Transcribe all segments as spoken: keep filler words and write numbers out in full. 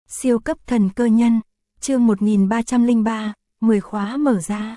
Siêu cấp thần cơ nhân, chương một nghìn ba trăm lẻ ba, mười khóa mở ra.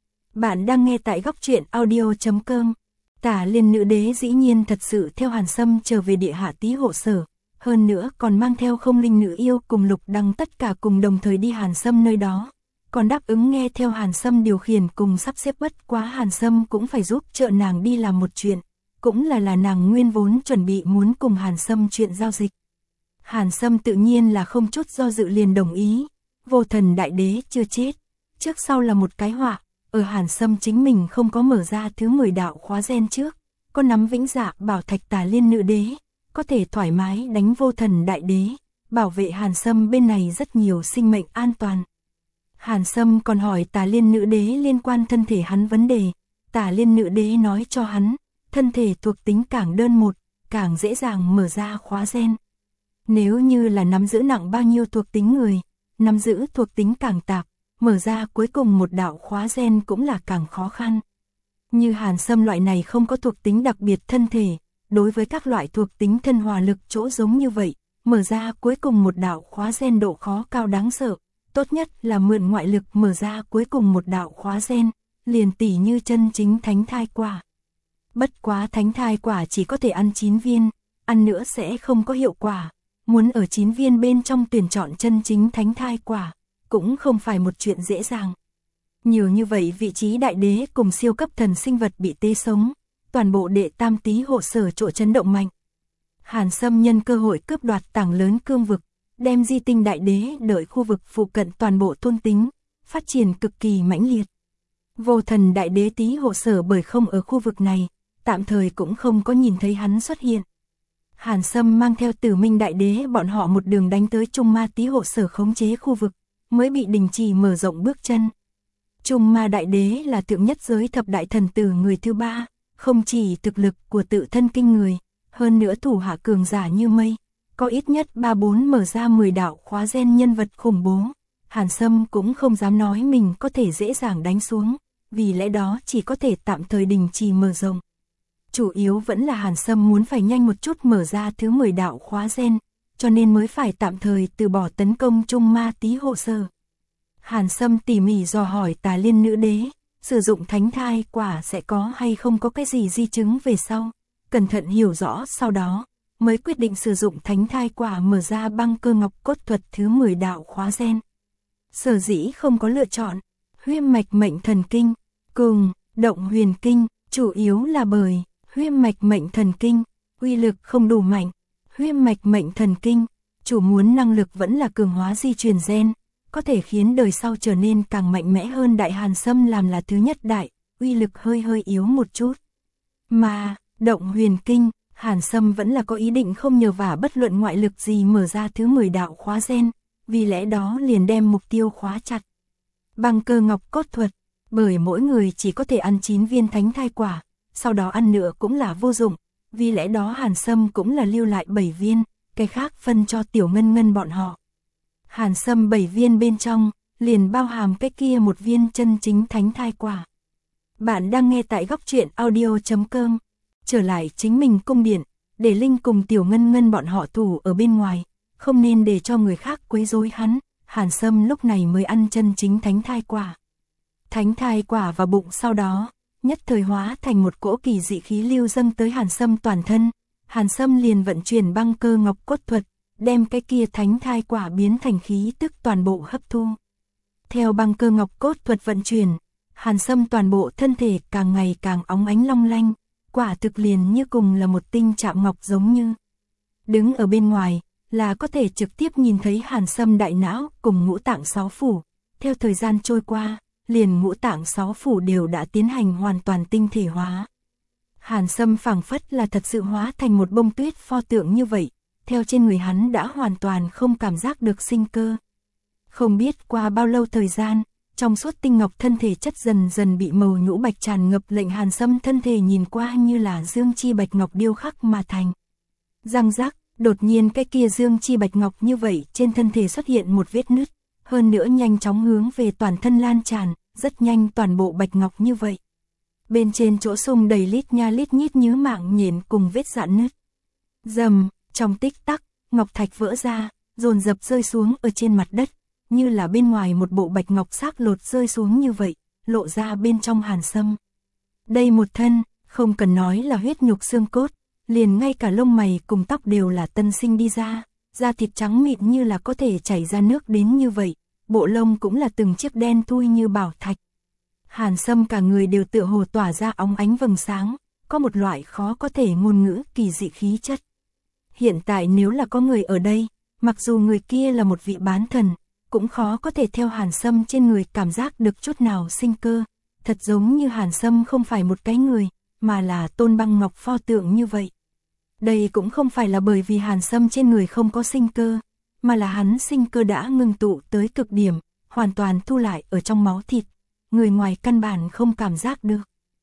Bạn đang nghe tại góc truyện audio chấm com. Tả Liên nữ đế dĩ nhiên thật sự theo Hàn Sâm trở về địa hạ tí hộ sở, hơn nữa còn mang theo không linh nữ yêu cùng Lục Đăng tất cả cùng đồng thời đi Hàn Sâm nơi đó. Còn đáp ứng nghe theo Hàn Sâm điều khiển cùng sắp xếp, bất quá Hàn Sâm cũng phải giúp trợ nàng đi làm một chuyện, cũng là là nàng nguyên vốn chuẩn bị muốn cùng Hàn Sâm chuyện giao dịch. Hàn Sâm tự nhiên là không chút do dự liền đồng ý. Vô Thần đại đế chưa chết, trước sau là một cái họa, ở Hàn Sâm chính mình không có mở ra thứ mười đạo khóa gen trước, có nắm vĩnh dạ bảo thạch Tả Liên nữ đế, có thể thoải mái đánh Vô Thần đại đế, bảo vệ Hàn Sâm bên này rất nhiều sinh mệnh an toàn. Hàn Sâm còn hỏi Tả Liên nữ đế liên quan thân thể hắn vấn đề, Tả Liên nữ đế nói cho hắn, thân thể thuộc tính càng đơn một, càng dễ dàng mở ra khóa gen. Nếu như là nắm giữ nặng bao nhiêu thuộc tính người, nắm giữ thuộc tính càng tạp, mở ra cuối cùng một đạo khóa gen cũng là càng khó khăn. Như Hàn Sâm loại này không có thuộc tính đặc biệt thân thể, đối với các loại thuộc tính thân hòa lực chỗ giống như vậy, mở ra cuối cùng một đạo khóa gen độ khó cao đáng sợ, tốt nhất là mượn ngoại lực mở ra cuối cùng một đạo khóa gen, liền tỉ như chân chính thánh thai quả. Bất quá thánh thai quả chỉ có thể ăn chín viên, ăn nữa sẽ không có hiệu quả. Muốn ở chín viên bên trong tuyển chọn chân chính thánh thai quả, cũng không phải một chuyện dễ dàng. Nhiều như vậy vị trí đại đế cùng siêu cấp thần sinh vật bị tế sống, toàn bộ đệ tam tí hộ sở chỗ chấn động mạnh. Hàn Sâm nhân cơ hội cướp đoạt tảng lớn cương vực, đem di tinh đại đế đợi khu vực phụ cận toàn bộ thôn tính, phát triển cực kỳ mãnh liệt. Vô Thần đại đế tí hộ sở bởi không ở khu vực này, tạm thời cũng không có nhìn thấy hắn xuất hiện. Hàn Sâm mang theo Tử Minh đại đế bọn họ một đường đánh tới Trung Ma tí hộ sở khống chế khu vực, mới bị đình chỉ mở rộng bước chân. Trung Ma đại đế là thượng nhất giới thập đại thần tử người thứ ba, không chỉ thực lực của tự thân kinh người, hơn nữa thủ hạ cường giả như mây, có ít nhất ba bốn mở ra mười đạo khóa gen nhân vật khủng bố. Hàn Sâm cũng không dám nói mình có thể dễ dàng đánh xuống, vì lẽ đó chỉ có thể tạm thời đình chỉ mở rộng. Chủ yếu vẫn là Hàn Sâm muốn phải nhanh một chút mở ra thứ mười đạo khóa gen, cho nên mới phải tạm thời từ bỏ tấn công Trung Ma tí hộ sở. Hàn Sâm tỉ mỉ dò hỏi Tả Liên nữ đế, sử dụng thánh thai quả sẽ có hay không có cái gì di chứng về sau, cẩn thận hiểu rõ sau đó, mới quyết định sử dụng thánh thai quả mở ra băng cơ ngọc cốt thuật thứ mười đạo khóa gen. Sở dĩ không có lựa chọn huyết mạch mệnh thần kinh cùng động huyền kinh, chủ yếu là bởi huyết mạch mệnh thần kinh, uy lực không đủ mạnh. Huyết mạch mệnh thần kinh, chủ muốn năng lực vẫn là cường hóa di truyền gen, có thể khiến đời sau trở nên càng mạnh mẽ hơn. Đại Hàn Sâm làm là thứ nhất đại, uy lực hơi hơi yếu một chút. Mà, động huyền kinh, Hàn Sâm vẫn là có ý định không nhờ vả bất luận ngoại lực gì mở ra thứ mười đạo khóa gen, vì lẽ đó liền đem mục tiêu khóa chặt. Băng cơ ngọc cốt thuật, bởi mỗi người chỉ có thể ăn chín viên thánh thai quả, sau đó ăn nữa cũng là vô dụng, vì lẽ đó Hàn Sâm cũng là lưu lại bảy viên, cái khác phân cho Tiểu Ngân Ngân bọn họ. Hàn Sâm bảy viên bên trong, liền bao hàm cái kia một viên chân chính thánh thai quả. Bạn đang nghe tại góc truyện audio chấm com, trở lại chính mình cung điện, để Linh cùng Tiểu Ngân Ngân bọn họ thủ ở bên ngoài, không nên để cho người khác quấy rối hắn. Hàn Sâm lúc này mới ăn chân chính thánh thai quả. Thánh thai quả vào bụng sau đó, nhất thời hóa thành một cỗ kỳ dị khí lưu dâng tới Hàn Sâm toàn thân. Hàn Sâm liền vận chuyển băng cơ ngọc cốt thuật, đem cái kia thánh thai quả biến thành khí tức toàn bộ hấp thu. Theo băng cơ ngọc cốt thuật vận chuyển, Hàn Sâm toàn bộ thân thể càng ngày càng óng ánh long lanh, quả thực liền như cùng là một tinh chạm ngọc giống như. Đứng ở bên ngoài, là có thể trực tiếp nhìn thấy Hàn Sâm đại não cùng ngũ tạng sáu phủ. Theo thời gian trôi qua, liền ngũ tạng sáu phủ đều đã tiến hành hoàn toàn tinh thể hóa. Hàn Sâm phảng phất là thật sự hóa thành một bông tuyết pho tượng như vậy, theo trên người hắn đã hoàn toàn không cảm giác được sinh cơ. Không biết qua bao lâu thời gian, trong suốt tinh ngọc thân thể chất dần dần bị màu nhũ bạch tràn ngập, lệnh Hàn Sâm thân thể nhìn qua như là dương chi bạch ngọc điêu khắc mà thành. Răng rắc, đột nhiên cái kia dương chi bạch ngọc như vậy trên thân thể xuất hiện một vết nứt, hơn nữa nhanh chóng hướng về toàn thân lan tràn, rất nhanh toàn bộ bạch ngọc như vậy. Bên trên chỗ sung đầy lít nha lít nhít nhứ mạng nhện cùng vết rạn nứt. Dầm, trong tích tắc, ngọc thạch vỡ ra, dồn dập rơi xuống ở trên mặt đất, như là bên ngoài một bộ bạch ngọc xác lột rơi xuống như vậy, lộ ra bên trong Hàn Sâm. Đây một thân, không cần nói là huyết nhục xương cốt, liền ngay cả lông mày cùng tóc đều là tân sinh đi ra, da thịt trắng mịn như là có thể chảy ra nước đến như vậy, bộ lông cũng là từng chiếc đen thui như bảo thạch. Hàn Sâm cả người đều tựa hồ tỏa ra óng ánh vầng sáng, có một loại khó có thể ngôn ngữ kỳ dị khí chất. Hiện tại nếu là có người ở đây, mặc dù người kia là một vị bán thần, cũng khó có thể theo Hàn Sâm trên người cảm giác được chút nào sinh cơ, thật giống như Hàn Sâm không phải một cái người, mà là tôn băng ngọc pho tượng như vậy. Đây cũng không phải là bởi vì Hàn Sâm trên người không có sinh cơ, mà là hắn sinh cơ đã ngưng tụ tới cực điểm, hoàn toàn thu lại ở trong máu thịt, người ngoài căn bản không cảm giác được.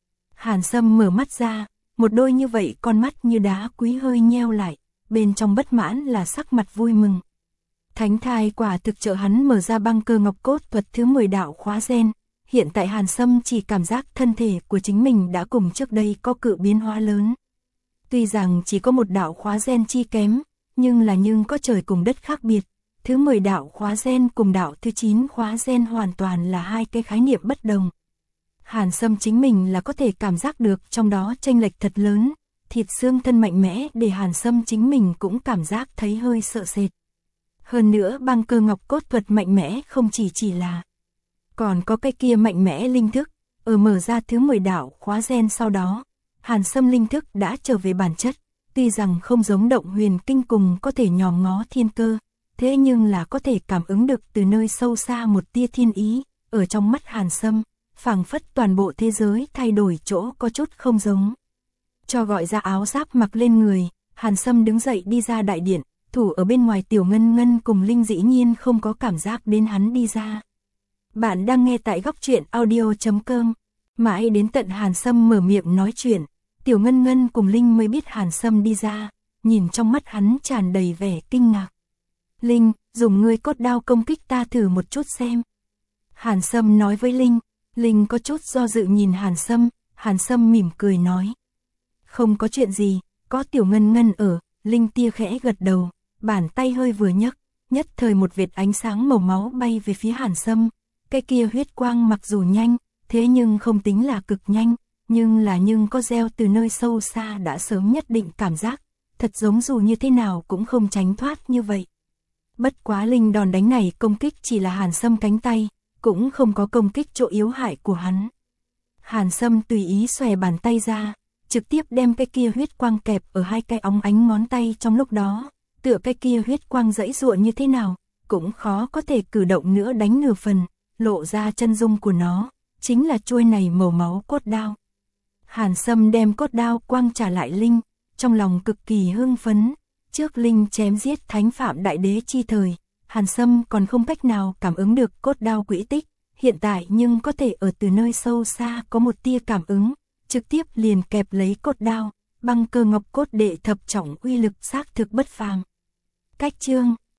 Hàn Sâm mở mắt ra, một đôi như vậy con mắt như đá quý hơi nheo lại, bên trong bất mãn là sắc mặt vui mừng. Thánh thai quả thực trợ hắn mở ra băng cơ ngọc cốt thuật thứ mười đạo khóa gen, hiện tại Hàn Sâm chỉ cảm giác thân thể của chính mình đã cùng trước đây có cự biến hóa lớn. Tuy rằng chỉ có một đạo khóa gen chi kém, nhưng là nhưng có trời cùng đất khác biệt, thứ mười đạo khóa gen cùng đạo thứ chín khóa gen hoàn toàn là hai cái khái niệm bất đồng. Hàn Sâm chính mình là có thể cảm giác được trong đó chênh lệch thật lớn, thịt xương thân mạnh mẽ để Hàn Sâm chính mình cũng cảm giác thấy hơi sợ sệt. Hơn nữa băng cơ ngọc cốt thuật mạnh mẽ không chỉ chỉ là, còn có cái kia mạnh mẽ linh thức, ở mở ra thứ mười đạo khóa gen sau đó, Hàn Sâm linh thức đã trở về bản chất, tuy rằng không giống động huyền kinh cùng có thể nhòm ngó thiên cơ, thế nhưng là có thể cảm ứng được từ nơi sâu xa một tia thiên ý, ở trong mắt Hàn Sâm, phảng phất toàn bộ thế giới thay đổi chỗ có chút không giống. Cho gọi ra áo giáp mặc lên người, Hàn Sâm đứng dậy đi ra đại điện, thủ ở bên ngoài Tiểu Ngân Ngân cùng Linh dĩ nhiên không có cảm giác đến hắn đi ra. Bạn đang nghe tại góc truyện audio chấm com, mãi đến tận Hàn Sâm mở miệng nói chuyện, Tiểu Ngân Ngân cùng Linh mới biết Hàn Sâm đi ra, nhìn trong mắt hắn tràn đầy vẻ kinh ngạc. Linh, dùng ngươi cốt đao công kích ta thử một chút xem. Hàn Sâm nói với Linh, Linh có chút do dự nhìn Hàn Sâm, Hàn Sâm mỉm cười nói. Không có chuyện gì, có Tiểu Ngân Ngân ở, Linh tia khẽ gật đầu, bàn tay hơi vừa nhấc, nhất thời một vệt ánh sáng màu máu bay về phía Hàn Sâm, cái kia huyết quang mặc dù nhanh, thế nhưng không tính là cực nhanh, nhưng là nhưng có gieo từ nơi sâu xa đã sớm nhất định cảm giác, thật giống dù như thế nào cũng không tránh thoát như vậy. Bất quá Linh đòn đánh này công kích chỉ là Hàn Sâm cánh tay, cũng không có công kích chỗ yếu hại của hắn. Hàn Sâm tùy ý xòe bàn tay ra, trực tiếp đem cái kia huyết quang kẹp ở hai cái óng ánh ngón tay trong lúc đó, tựa cái kia huyết quang dãy dụa như thế nào, cũng khó có thể cử động nữa đánh nửa phần, lộ ra chân dung của nó, chính là chuôi này màu máu cốt đao. Hàn Sâm đem cốt đao quang trả lại Linh, trong lòng cực kỳ hưng phấn, trước Linh chém giết thánh phạm đại đế chi thời, Hàn Sâm còn không cách nào cảm ứng được cốt đao quỹ tích, hiện tại nhưng có thể ở từ nơi sâu xa có một tia cảm ứng, trực tiếp liền kẹp lấy cốt đao, băng cơ ngọc cốt đệ thập trọng uy lực xác thực bất phàm. Cách chương